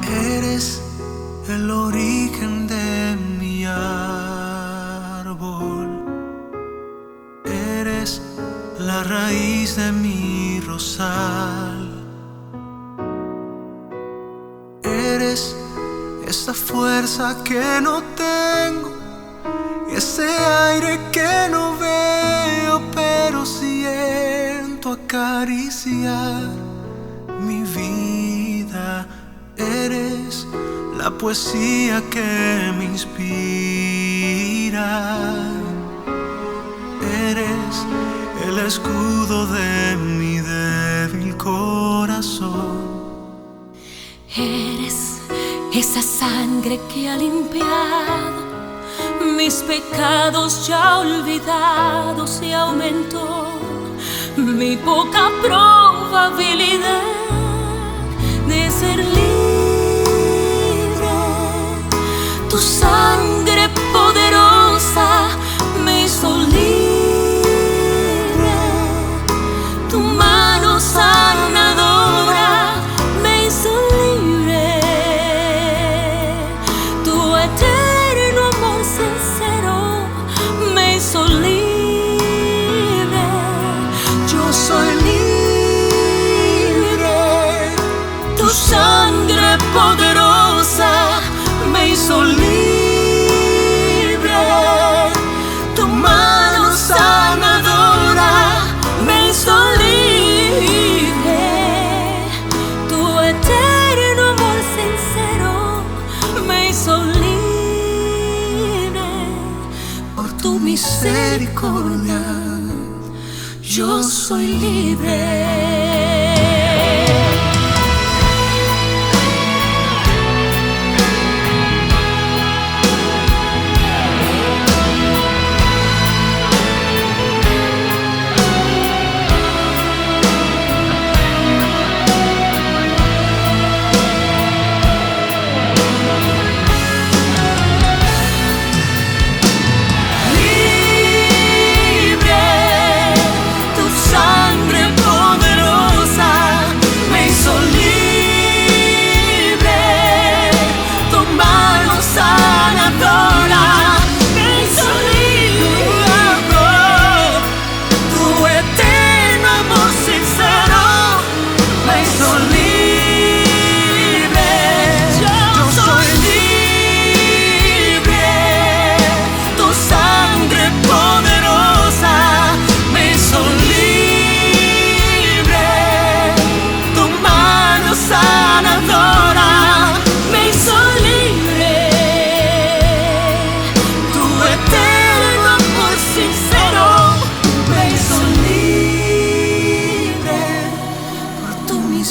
Eres el origen de mi árbol, eres la raíz de mi rosal, eres esa fuerza que no tengo y ese aire que no veo, pero siento acariciar mi vida. Eres la poesía que me inspira, eres el escudo de mi débil corazón. Eres esa sangre que ha limpiado mis pecados ya olvidados y aumentó mi poca probabilidad de ser libre. Tu sangre poderosa me hizo libre, tu mano sanadora me hizo libre, tu eterno amor sincero me hizo libre. Yo soy libre, tu sangre poderosa me hizo libre, tu mano sanadora me hizo libre, tu eterno amor sincero me hizo libre. Por tu misericordia yo soy libre.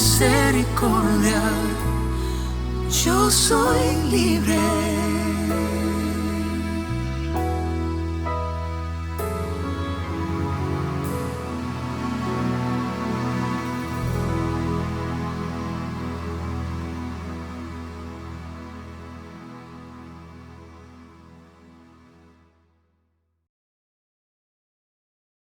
Misericordia, yo soy libre.